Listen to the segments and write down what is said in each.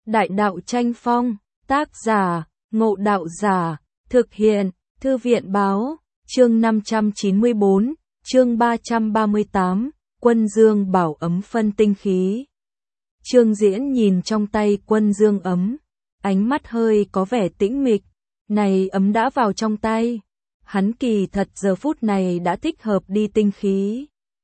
Đại đạo tranh phong, tác giả, Ngộ Đạo Giả, thực hiện, Thư viện báo, chương 594, chương 338, Quân Dương bảo ấm phân tinh khí. Trương Diễn nhìn trong tay Quân Dương ấm, ánh mắt hơi có vẻ tĩnh mịch, này ấm đã vào trong tay. Hắn kỳ thật giờ phút này đã thích hợp đi tinh khí.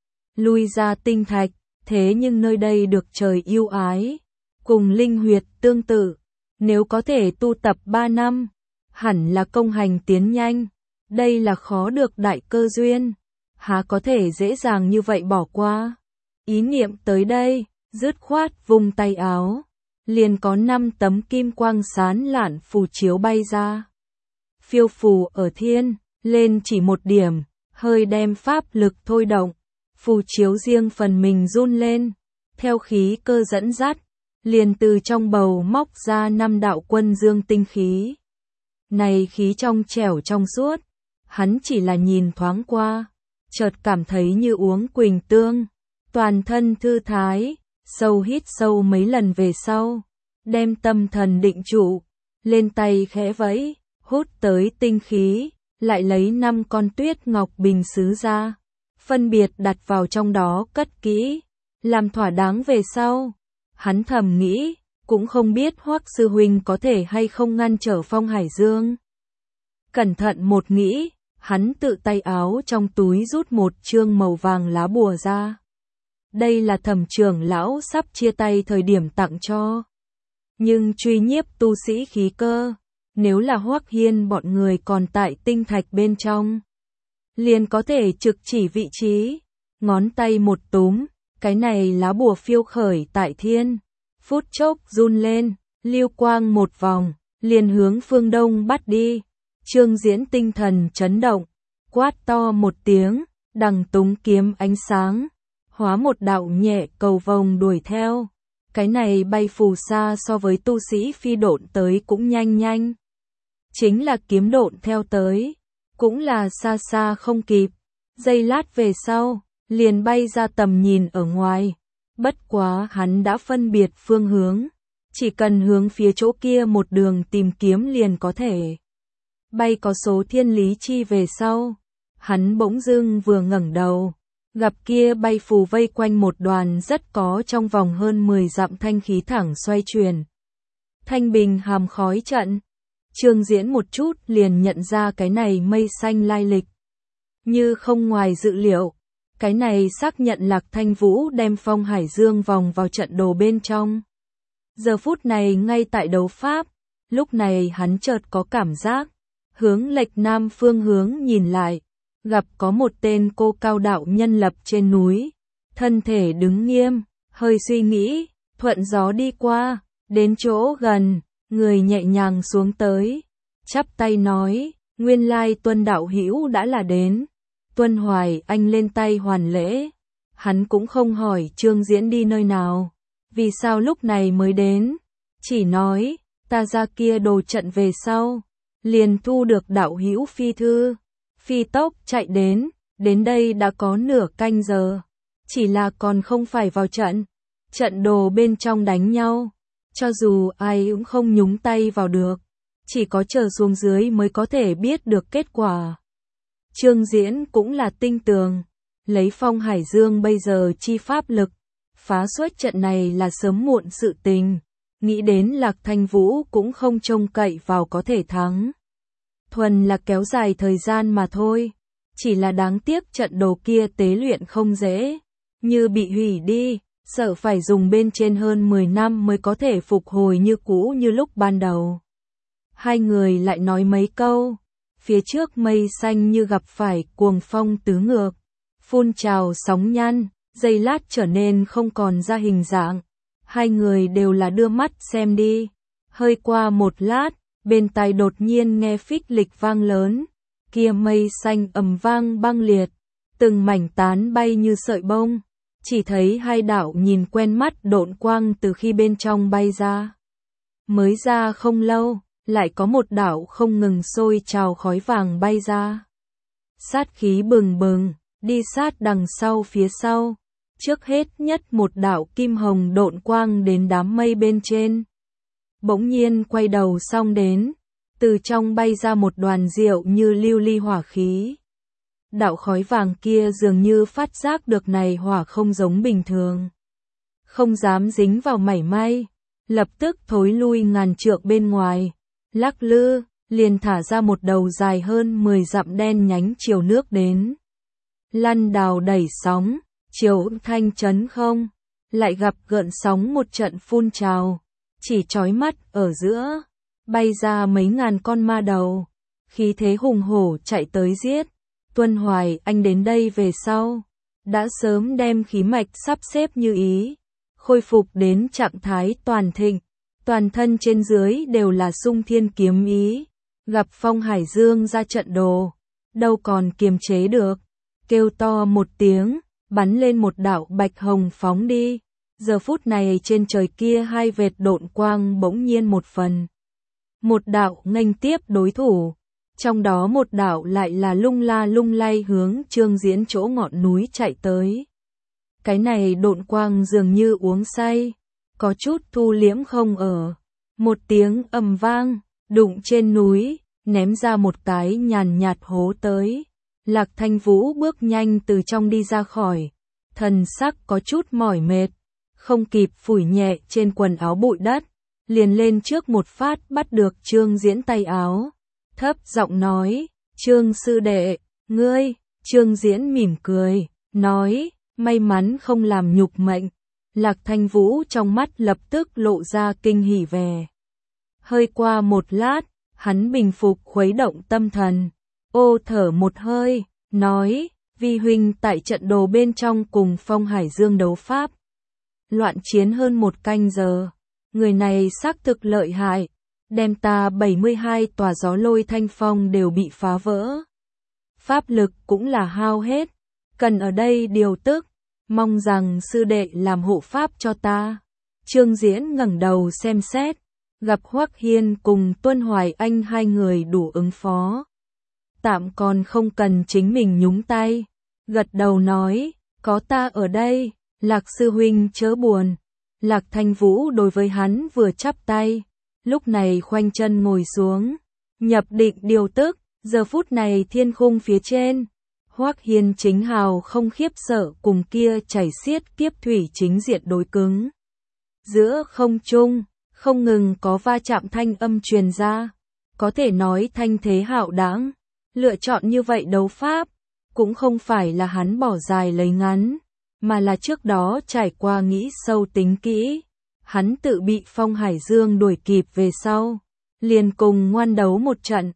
Lui ra tinh thạch, thế nhưng nơi đây được trời yêu ái. Cùng linh huyệt tương tự, nếu có thể tu tập 3 năm, hẳn là công hành tiến nhanh. Đây là khó được đại cơ duyên, há có thể dễ dàng như vậy bỏ qua. Ý niệm tới đây, dứt khoát vùng tay áo, liền có 5 tấm kim quang sáng lạn phù chiếu bay ra. Phiêu phù ở thiên, lên chỉ một điểm, hơi đem pháp lực thôi động, phù chiếu riêng phần mình run lên, theo khí cơ dẫn dắt, liền từ trong bầu móc ra 5 đạo quân dương tinh khí. Này khí trong trẻo trong suốt, hắn chỉ là nhìn thoáng qua, chợt cảm thấy như uống quỳnh tương, toàn thân thư thái, sâu hít sâu mấy lần về sau, đem tâm thần định trụ, lên tay khẽ vẫy, hút tới tinh khí, lại lấy 5 con tuyết ngọc bình sứ ra, phân biệt đặt vào trong đó cất kỹ, làm thỏa đáng về sau. Hắn thầm nghĩ, cũng không biết Hoắc sư huynh có thể hay không ngăn trở Phong Hải Dương. Cẩn thận một nghĩ, hắn tự tay áo trong túi rút một chương màu vàng lá bùa ra. Đây là Thẩm trưởng lão sắp chia tay thời điểm tặng cho. Nhưng truy nhiếp tu sĩ khí cơ, nếu là Hoắc Hiên bọn người còn tại tinh thạch bên trong, liền có thể trực chỉ vị trí, ngón tay một túm. Cái này lá bùa phiêu khởi tại thiên, phút chốc run lên, lưu quang một vòng, liền hướng phương đông bắt đi. Trương Diễn tinh thần chấn động, quát to một tiếng, đằng túng kiếm ánh sáng, hóa một đạo nhẹ cầu vồng đuổi theo. Cái này bay phù xa so với tu sĩ phi độn tới cũng nhanh. Chính là kiếm độn theo tới, cũng là xa xa không kịp. Giây lát về sau, liền bay ra tầm nhìn ở ngoài. Bất quá hắn đã phân biệt phương hướng, chỉ cần hướng phía chỗ kia một đường tìm kiếm liền có thể. Bay có số thiên lý chi về sau, hắn bỗng dưng vừa ngẩng đầu, gặp kia bay phù vây quanh một đoàn rất có trong vòng hơn 10 dặm thanh khí thẳng xoay chuyển. Thanh bình hàm khói trận, Trương Diễn một chút liền nhận ra cái này mây xanh lai lịch. Như không ngoài dự liệu, cái này xác nhận Lạc Thanh Vũ đem Phong Hải Dương vòng vào trận đồ bên trong. Giờ phút này ngay tại đấu pháp, lúc này hắn chợt có cảm giác, hướng lệch nam phương hướng nhìn lại, gặp có một tên cô cao đạo nhân lập trên núi, thân thể đứng nghiêm, hơi suy nghĩ, thuận gió đi qua, đến chỗ gần, người nhẹ nhàng xuống tới, chắp tay nói, nguyên lai Tuân đạo hữu đã là đến. Tuân Hoài Anh lên tay hoàn lễ, hắn cũng không hỏi Trương Diễn đi nơi nào, vì sao lúc này mới đến, chỉ nói, ta ra kia đồ trận về sau, liền thu được đạo hữu phi thư, phi tốc chạy đến đây đã có nửa canh giờ, chỉ là còn không phải vào trận, trận đồ bên trong đánh nhau, cho dù ai cũng không nhúng tay vào được, chỉ có chờ xuống dưới mới có thể biết được kết quả. Trương Diễn cũng là tinh tường, lấy Phong Hải Dương bây giờ chi pháp lực, phá xuất trận này là sớm muộn sự tình, nghĩ đến Lạc Thanh Vũ cũng không trông cậy vào có thể thắng. Thuần là kéo dài thời gian mà thôi, chỉ là đáng tiếc trận đồ kia tế luyện không dễ, như bị hủy đi, sợ phải dùng bên trên hơn 10 năm mới có thể phục hồi như cũ như lúc ban đầu. Hai người lại nói mấy câu. Phía trước mây xanh như gặp phải cuồng phong tứ ngược, phun trào sóng nhăn, giây lát trở nên không còn ra hình dạng. Hai người đều là đưa mắt xem đi. Hơi qua một lát, bên tai đột nhiên nghe phích lịch vang lớn, kia mây xanh ầm vang băng liệt, từng mảnh tán bay như sợi bông. Chỉ thấy hai đạo nhìn quen mắt độn quang từ khi bên trong bay ra. Mới ra không lâu, lại có một đạo không ngừng sôi trào khói vàng bay ra. Sát khí bừng bừng, đi sát đằng sau phía sau. Trước hết nhất một đạo kim hồng độn quang đến đám mây bên trên. bỗng nhiên quay đầu xong đến, từ trong bay ra một đoàn rượu như lưu ly hỏa khí. Đạo khói vàng kia dường như phát giác được này hỏa không giống bình thường. Không dám dính vào mảy may, lập tức thối lui ngàn trượng bên ngoài, lắc lư, liền thả ra một đầu dài hơn 10 dặm đen nhánh chiều nước đến. Lăn đào đẩy sóng, chiều thanh chấn không, lại gặp gợn sóng một trận phun trào, chỉ chói mắt ở giữa, bay ra mấy ngàn con ma đầu, khí thế hùng hổ chạy tới giết. Tuân Hoài Anh đến đây về sau, đã sớm đem khí mạch sắp xếp như ý, khôi phục đến trạng thái toàn thịnh, toàn thân trên dưới đều là sung thiên kiếm ý, gặp Phong Hải Dương ra trận đồ, đâu còn kiềm chế được, kêu to một tiếng, bắn lên một đạo bạch hồng phóng đi. Giờ phút này trên trời kia hai vệt độn quang bỗng nhiên một phần. Một đạo nghênh tiếp đối thủ, trong đó một đạo lại là lung la lung lay hướng Trương Diễn chỗ ngọn núi chạy tới. Cái này độn quang dường như uống say, có chút thu liễm không ở. Một tiếng ầm vang, đụng trên núi, ném ra một cái nhàn nhạt hố tới. Lạc Thanh Vũ bước nhanh từ trong đi ra khỏi, thần sắc có chút mỏi mệt, không kịp phủi nhẹ trên quần áo bụi đất, liền lên trước một phát bắt được Trương Diễn tay áo, thấp giọng nói, Trương sư đệ, ngươi. Trương Diễn mỉm cười, nói, may mắn không làm nhục mệnh. Lạc Thanh Vũ trong mắt lập tức lộ ra kinh hỉ vẻ. Hơi qua một lát, hắn bình phục khuấy động tâm thần, ô thở một hơi, nói, vi huynh tại trận đồ bên trong cùng Phong Hải Dương đấu pháp. Loạn chiến hơn một canh giờ, người này xác thực lợi hại, đem ta 72 tòa gió lôi thanh phong đều bị phá vỡ. Pháp lực cũng là hao hết, cần ở đây điều tức, mong rằng sư đệ làm hộ pháp cho ta. Trương Diễn ngẩng đầu xem xét, gặp Hoắc Hiên cùng Tuân Hoài Anh hai người đủ ứng phó. Tạm còn không cần chính mình nhúng tay, gật đầu nói, có ta ở đây, Lạc sư huynh chớ buồn. Lạc Thanh Vũ đối với hắn vừa chắp tay, lúc này khoanh chân ngồi xuống, nhập định điều tức. Giờ phút này thiên khung phía trên, Hoắc Hiên chính hào không khiếp sợ cùng kia chảy xiết kiếp thủy chính diện đối cứng. Giữa không trung, không ngừng có va chạm thanh âm truyền ra, có thể nói thanh thế hạo đãng. Lựa chọn như vậy đấu pháp, cũng không phải là hắn bỏ dài lấy ngắn, mà là trước đó trải qua nghĩ sâu tính kỹ. Hắn tự bị Phong Hải Dương đuổi kịp về sau, liền cùng ngoan đấu một trận,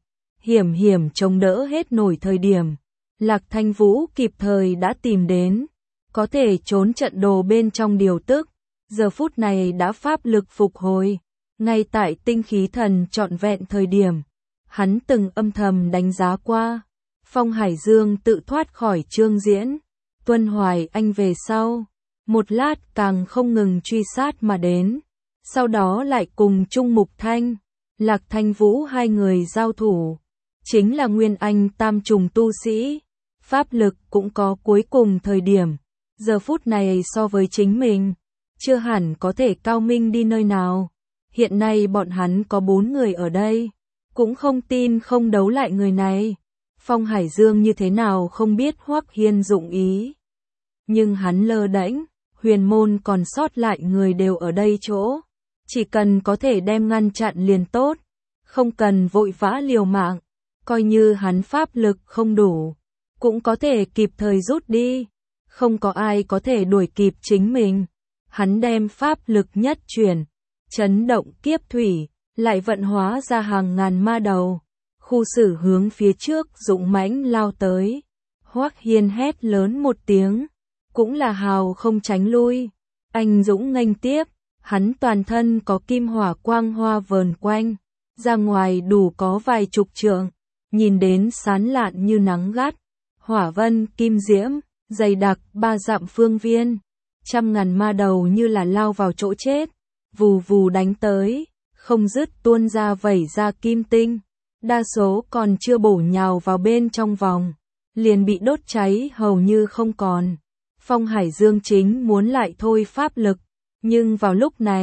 hiểm chống đỡ hết nổi thời điểm. Lạc Thanh Vũ kịp thời đã tìm đến, có thể trốn trận đồ bên trong điều tức, giờ phút này đã pháp lực phục hồi, ngay tại tinh khí thần trọn vẹn thời điểm. Hắn từng âm thầm đánh giá qua, Phong Hải Dương tự thoát khỏi Trương Diễn, Tuân Hoài Anh về sau, một lát càng không ngừng truy sát mà đến, sau đó lại cùng Trung Mục Thanh, Lạc Thanh Vũ hai người giao thủ, chính là Nguyên Anh tam trùng tu sĩ, pháp lực cũng có cuối cùng thời điểm, giờ phút này so với chính mình, chưa hẳn có thể cao minh đi nơi nào. Hiện nay bọn hắn có 4 người ở đây, cũng không tin không đấu lại người này. Phong Hải Dương như thế nào không biết Hoắc Hiên dụng ý. Nhưng hắn lơ đễnh, huyền môn còn sót lại người đều ở đây chỗ. Chỉ cần có thể đem ngăn chặn liền tốt, không cần vội vã liều mạng. Coi như hắn pháp lực không đủ, cũng có thể kịp thời rút đi. Không có ai có thể đuổi kịp chính mình. Hắn đem pháp lực nhất chuyển, chấn động kiếp thủy, lại vận hóa ra hàng ngàn ma đầu. Khu xử hướng phía trước dũng mãnh lao tới. Hoắc Hiên hét lớn một tiếng, cũng là hào không tránh lui. Anh dũng nghênh tiếp, hắn toàn thân có kim hỏa quang hoa vờn quanh, ra ngoài đủ có vài chục trượng, nhìn đến sán lạn như nắng gắt. Hỏa vân kim diễm, dày đặc 3 dặm phương viên, trăm ngàn ma đầu như là lao vào chỗ chết, vù vù đánh tới, không dứt tuôn ra vẩy ra kim tinh. Đa số còn chưa bổ nhào vào bên trong vòng, liền bị đốt cháy hầu như không còn. Phong Hải Dương chính muốn lại thôi pháp lực, nhưng vào lúc này,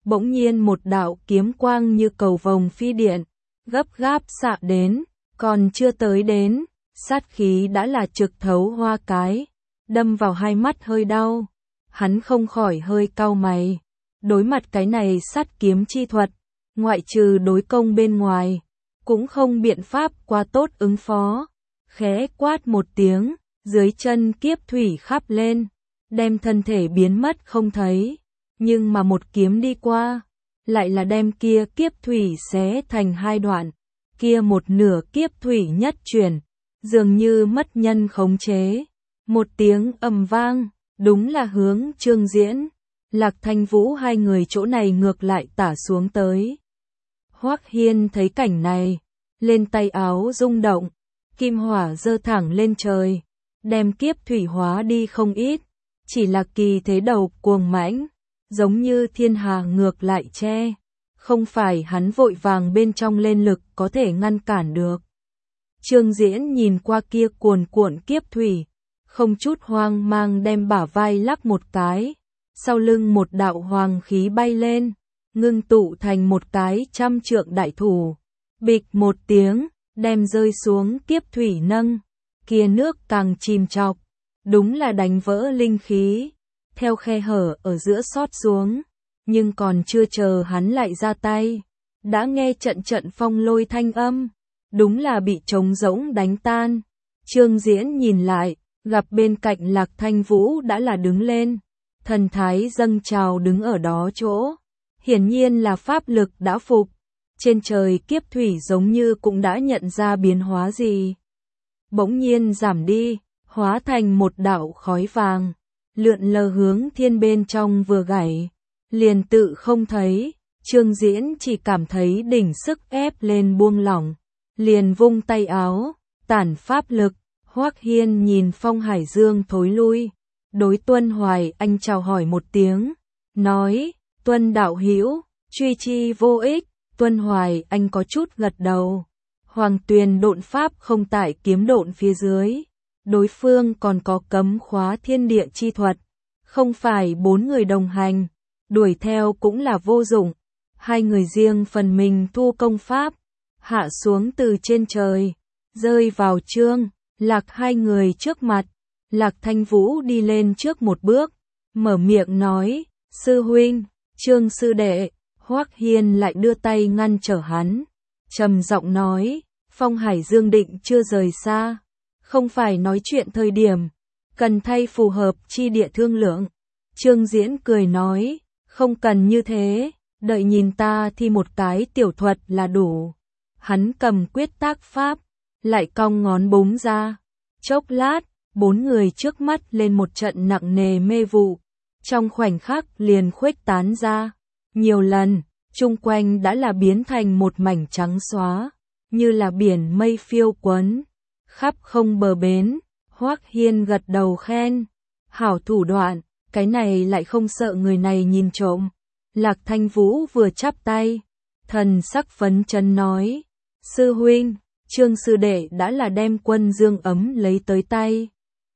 bỗng nhiên một đạo kiếm quang như cầu vồng phi điện, gấp gáp xạ đến, còn chưa tới đến, sát khí đã là trực thấu hoa cái, đâm vào hai mắt hơi đau. Hắn không khỏi hơi cau mày, đối mặt cái này sát kiếm chi thuật, ngoại trừ đối công bên ngoài, cũng không biện pháp qua tốt ứng phó. Khẽ quát một tiếng, dưới chân kiếp thủy khắp lên, đem thân thể biến mất không thấy, nhưng mà một kiếm đi qua, lại là đem kia kiếp thủy xé thành hai đoạn, kia một nửa kiếp thủy nhất chuyển, dường như mất nhân khống chế. Một tiếng ầm vang, đúng là hướng Trương Diễn, Lạc Thanh Vũ hai người chỗ này ngược lại tả xuống tới. Hoắc Hiên thấy cảnh này, lên tay áo rung động, kim hỏa giơ thẳng lên trời, đem kiếp thủy hóa đi không ít, chỉ là kỳ thế đầu cuồng mãnh, giống như thiên hà ngược lại che, không phải hắn vội vàng bên trong lên lực có thể ngăn cản được. Trương Diễn nhìn qua kia cuồn cuộn kiếp thủy, không chút hoang mang đem bả vai lắc một cái, sau lưng một đạo hoàng khí bay lên, ngưng tụ thành một cái 100 trượng đại thủ, bịch một tiếng, đem rơi xuống kiếp thủy nâng, kia nước càng chìm chọc, đúng là đánh vỡ linh khí, theo khe hở ở giữa xót xuống, nhưng còn chưa chờ hắn lại ra tay, đã nghe trận trận phong lôi thanh âm, đúng là bị trống rỗng đánh tan. Trương Diễn nhìn lại, gặp bên cạnh Lạc Thanh Vũ đã là đứng lên, thần thái dâng trào đứng ở đó chỗ, hiển nhiên là pháp lực đã phục, trên trời kiếp thủy giống như cũng đã nhận ra biến hóa gì. Bỗng nhiên giảm đi, hóa thành một đạo khói vàng, lượn lờ hướng thiên bên trong vừa gảy, liền tự không thấy, Trương Diễn chỉ cảm thấy đỉnh sức ép lên buông lỏng, liền vung tay áo, tản pháp lực. Hoắc Hiên nhìn Phong Hải Dương thối lui, đối Tuân Hoài Anh chào hỏi một tiếng, nói, Tuân đạo hữu, truy chi vô ích. Tuân Hoài Anh có chút gật đầu, Hoàng Tuyền độn pháp không tại kiếm độn phía dưới, đối phương còn có cấm khóa thiên địa chi thuật, không phải 4 người đồng hành, đuổi theo cũng là vô dụng, hai người riêng phần mình thu công pháp, hạ xuống từ trên trời, rơi vào Trương, Lạc hai người trước mặt. Lạc Thanh Vũ đi lên trước một bước, mở miệng nói, sư huynh, Trương sư đệ. Hoắc Hiên lại đưa tay ngăn trở hắn, trầm giọng nói, Phong Hải Dương định chưa rời xa, không phải nói chuyện thời điểm, cần thay phù hợp chi địa thương lượng. Trương Diễn cười nói, không cần như thế, đợi nhìn ta thi một cái tiểu thuật là đủ. Hắn cầm quyết tác pháp, lại cong ngón búng ra, chốc lát, 4 người trước mắt lên một trận nặng nề mê vụ, trong khoảnh khắc liền khuếch tán ra. Nhiều lần, chung quanh đã là biến thành một mảnh trắng xóa, như là biển mây phiêu quấn, khắp không bờ bến. Hoắc Hiên gật đầu khen, hảo thủ đoạn, cái này lại không sợ người này nhìn trộm. Lạc Thanh Vũ vừa chắp tay, thần sắc phấn chấn nói, sư huynh, Trương sư đệ đã là đem quân dương ấm lấy tới tay.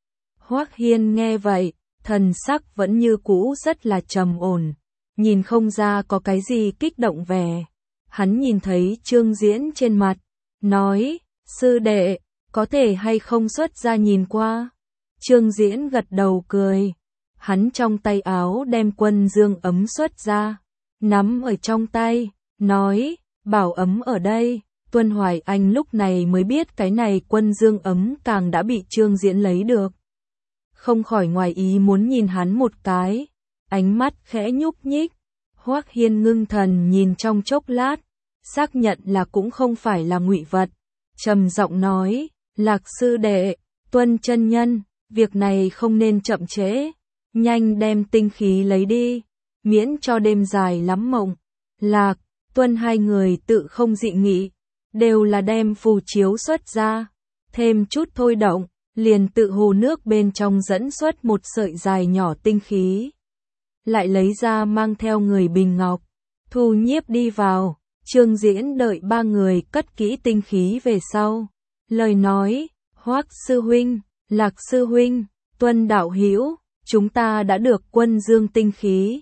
Hoắc Hiên nghe vậy, thần sắc vẫn như cũ rất là trầm ổn, nhìn không ra có cái gì kích động vẻ. Hắn nhìn thấy Trương Diễn trên mặt, nói, sư đệ, có thể hay không xuất ra nhìn qua. Trương Diễn gật đầu cười, hắn trong tay áo đem quân dương ấm xuất ra, nắm ở trong tay, nói, bảo ấm ở đây. Tuân Hoài Anh lúc này mới biết cái này quân dương ấm càng đã bị Trương Diễn lấy được. Không khỏi ngoài ý muốn nhìn hắn một cái, ánh mắt khẽ nhúc nhích. Hoắc Hiên ngưng thần nhìn trong chốc lát, xác nhận là cũng không phải là ngụy vật, trầm giọng nói, Lạc sư đệ, Tuân chân nhân, việc này không nên chậm trễ, nhanh đem tinh khí lấy đi, miễn cho đêm dài lắm mộng. Lạc, Tuân hai người tự không dị nghị, đều là đem phù chiếu xuất ra, thêm chút thôi động, liền tự hồ nước bên trong dẫn xuất một sợi dài nhỏ tinh khí. Lại lấy ra mang theo người bình ngọc, thu nhiếp đi vào. Trương Diễn đợi 3 người cất kỹ tinh khí về sau, lời nói, Hoắc sư huynh, Lạc sư huynh, Tuân đạo hữu, chúng ta đã được quân dương tinh khí,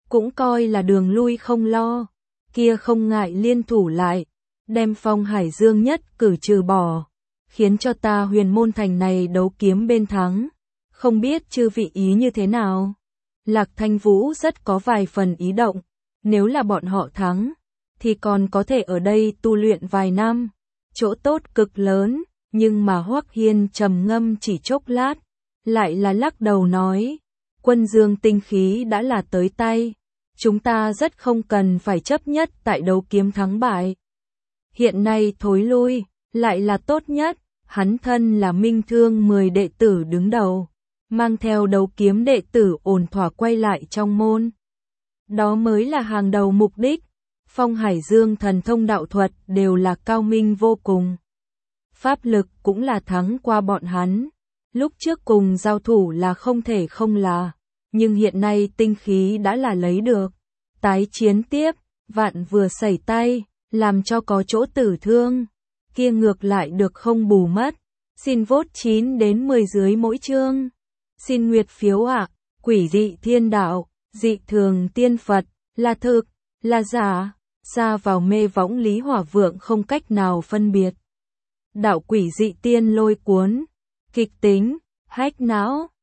cũng coi là đường lui không lo, kia không ngại liên thủ lại, đem Phong Hải Dương nhất cử trừ bỏ, khiến cho ta Huyền Môn Thành này đấu kiếm bên thắng. Không biết chư vị ý như thế nào? Lạc Thanh Vũ rất có vài phần ý động, nếu là bọn họ thắng, thì còn có thể ở đây tu luyện vài năm, chỗ tốt cực lớn, nhưng mà Hoắc Hiên trầm ngâm chỉ chốc lát, lại là lắc đầu nói, Quân Dương tinh khí đã là tới tay, chúng ta rất không cần phải chấp nhất tại đấu kiếm thắng bại. Hiện nay thối lui, lại là tốt nhất, hắn thân là Minh Thương 10 đệ tử đứng đầu, mang theo đấu kiếm đệ tử ổn thỏa quay lại trong môn. Đó mới là hàng đầu mục đích. Phong Hải Dương thần thông đạo thuật đều là cao minh vô cùng. Pháp lực cũng là thắng qua bọn hắn. Lúc trước cùng giao thủ là không thể không là, nhưng hiện nay tinh khí đã là lấy được. Tái chiến tiếp, vạn vừa sẩy tay, làm cho có chỗ tử thương, kia ngược lại được không bù mất. Xin vote 9 đến 10 dưới mỗi chương. Xin nguyệt phiếu ạ. Quỷ dị thiên đạo, dị thường tiên Phật, là thực, là giả, xa vào mê võng Lý Hỏa Vượng không cách nào phân biệt. Đạo quỷ dị tiên lôi cuốn, kịch tính, hách não.